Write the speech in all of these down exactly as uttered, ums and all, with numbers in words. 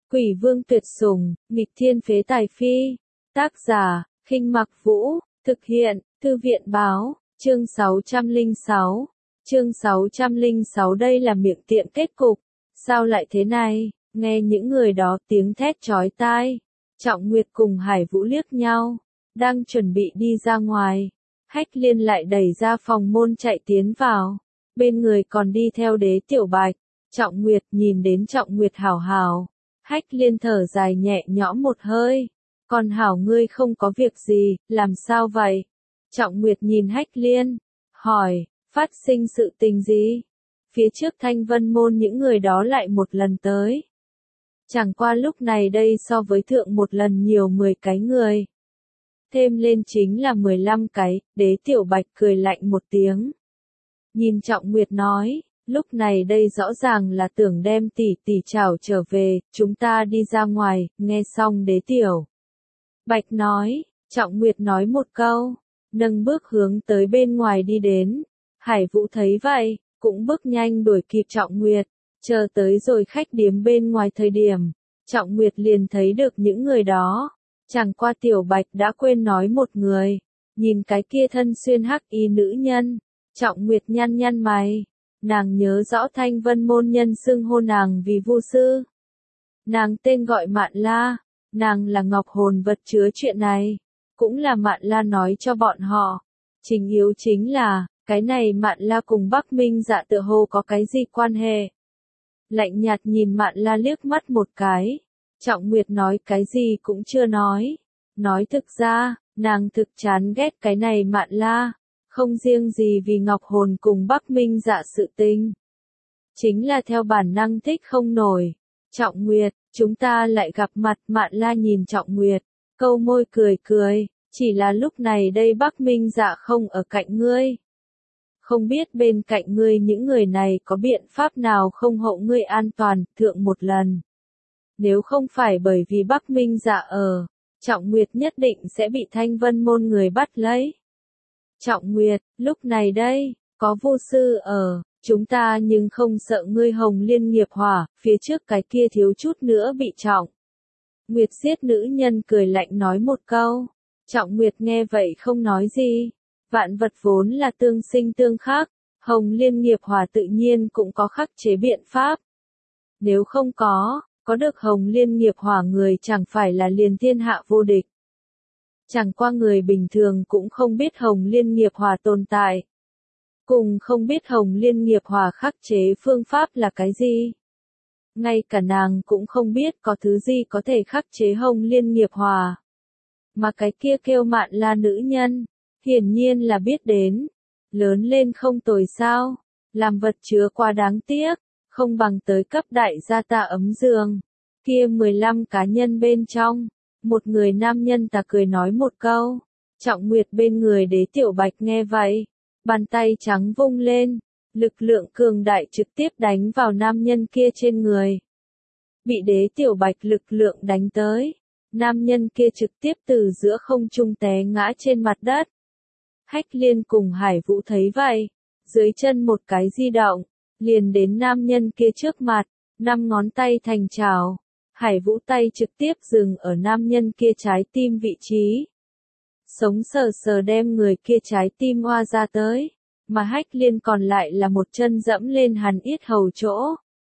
Quỷ vương tuyệt sủng, nghịch thiên phế tài phi. Tác giả, Khinh Mặc Vũ, thực hiện, Thư viện báo, chương sáu trăm lẻ sáu. Chương sáu trăm lẻ sáu đây là miệng tiện kết cục. Sao lại thế này? Nghe những người đó tiếng thét chói tai. Trọng Nguyệt cùng Hải Vũ liếc nhau, đang chuẩn bị đi ra ngoài. Hách Liên lại đẩy ra phòng môn chạy tiến vào. Bên người còn đi theo Đế Tiểu Bạch. Trọng Nguyệt nhìn đến Trọng Nguyệt hảo hảo. Hách Liên thở dài nhẹ nhõm một hơi. Còn hảo ngươi không có việc gì, làm sao vậy? Trọng Nguyệt nhìn Hách Liên, hỏi, phát sinh sự tình gì? Phía trước Thanh Vân Môn những người đó lại một lần tới. Chẳng qua lúc này đây so với thượng một lần nhiều mười cái người. Thêm lên chính là mười lăm cái, Đế Tiểu Bạch cười lạnh một tiếng. Nhìn Trọng Nguyệt nói, lúc này đây rõ ràng là tưởng đem tỷ tỷ chảo trở về, chúng ta đi ra ngoài, nghe xong Đế Tiểu Bạch nói, Trọng Nguyệt nói một câu, nâng bước hướng tới bên ngoài đi đến. Hải Vũ thấy vậy, cũng bước nhanh đuổi kịp Trọng Nguyệt, chờ tới rồi khách điếm bên ngoài thời điểm, Trọng Nguyệt liền thấy được những người đó. Chẳng qua Tiểu Bạch đã quên nói một người, nhìn cái kia thân xuyên hắc y nữ nhân, Trọng Nguyệt nhăn nhăn mày, nàng nhớ rõ Thanh Vân Môn nhân xưng hô nàng vì Vu sư. Nàng tên gọi Mạn La, nàng là ngọc hồn vật chứa chuyện này, cũng là Mạn La nói cho bọn họ. Chính yếu chính là, cái này Mạn La cùng Bắc Minh Dạ tựa hồ có cái gì quan hệ. Lạnh nhạt nhìn Mạn La liếc mắt một cái. Trọng Nguyệt nói cái gì cũng chưa nói. Nói thực ra, nàng thực chán ghét cái này Mạn La. Không riêng gì vì ngọc hồn cùng Bắc Minh Dạ sự tình. Chính là theo bản năng thích không nổi. Trọng Nguyệt, chúng ta lại gặp mặt. Mạn La nhìn Trọng Nguyệt, câu môi cười cười. Chỉ là lúc này đây Bắc Minh Dạ không ở cạnh ngươi. Không biết bên cạnh ngươi những người này có biện pháp nào không hộ ngươi an toàn, thượng một lần. Nếu không phải bởi vì Bắc Minh Dạ ở, Trọng Nguyệt nhất định sẽ bị Thanh Vân Môn người bắt lấy. Trọng Nguyệt, lúc này đây, có Vu sư ở, chúng ta nhưng không sợ ngươi Hồng Liên nghiệp hỏa, phía trước cái kia thiếu chút nữa bị Trọng Nguyệt giết nữ nhân cười lạnh nói một câu. Trọng Nguyệt nghe vậy không nói gì. Vạn vật vốn là tương sinh tương khắc, Hồng Liên nghiệp hỏa tự nhiên cũng có khắc chế biện pháp. Nếu không có, có được Hồng Liên nghiệp hỏa người chẳng phải là liền thiên hạ vô địch. Chẳng qua người bình thường cũng không biết Hồng Liên nghiệp hỏa tồn tại. Cùng không biết Hồng Liên nghiệp hỏa khắc chế phương pháp là cái gì. Ngay cả nàng cũng không biết có thứ gì có thể khắc chế Hồng Liên nghiệp hỏa. Mà cái kia kêu Mạn La nữ nhân, hiển nhiên là biết đến. Lớn lên không tồi sao, làm vật chứa quá đáng tiếc, không bằng tới cấp đại gia ta ấm giường. Kia mười lăm cá nhân bên trong, một người nam nhân ta cười nói một câu. Trọng Nguyệt bên người Đế Tiểu Bạch nghe vậy, bàn tay trắng vung lên, lực lượng cường đại trực tiếp đánh vào nam nhân kia trên người. Bị Đế Tiểu Bạch lực lượng đánh tới, nam nhân kia trực tiếp từ giữa không trung té ngã trên mặt đất. Hách Liên cùng Hải Vũ thấy vậy, dưới chân một cái di động, liền đến nam nhân kia trước mặt, năm ngón tay thành chảo. Hải Vũ tay trực tiếp dừng ở nam nhân kia trái tim vị trí. Sống sờ sờ đem người kia trái tim hoa ra tới, mà Hách Liên còn lại là một chân dẫm lên hắn yết hầu chỗ.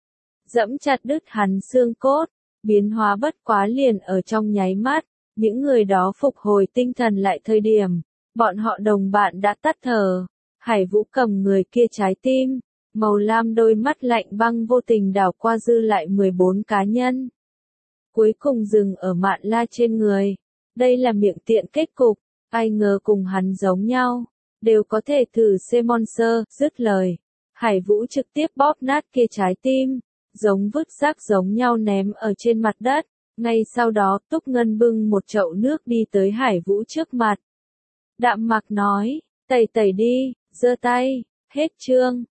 Dẫm chặt đứt hắn xương cốt, biến hóa bất quá liền ở trong nháy mắt, những người đó phục hồi tinh thần lại thời điểm. Bọn họ đồng bạn đã tắt thở. Hải Vũ cầm người kia trái tim, màu lam đôi mắt lạnh băng vô tình đảo qua dư lại mười bốn cá nhân. Cuối cùng dừng ở Mạn La trên người. Đây là miệng tiện kết cục, ai ngờ cùng hắn giống nhau, đều có thể thử C-Monster, dứt lời. Hải Vũ trực tiếp bóp nát kia trái tim, giống vứt rác giống nhau ném ở trên mặt đất. Ngay sau đó Túc Ngân bưng một chậu nước đi tới Hải Vũ trước mặt. Đạm Mặc nói, tẩy tẩy đi, giơ tay, hết chương.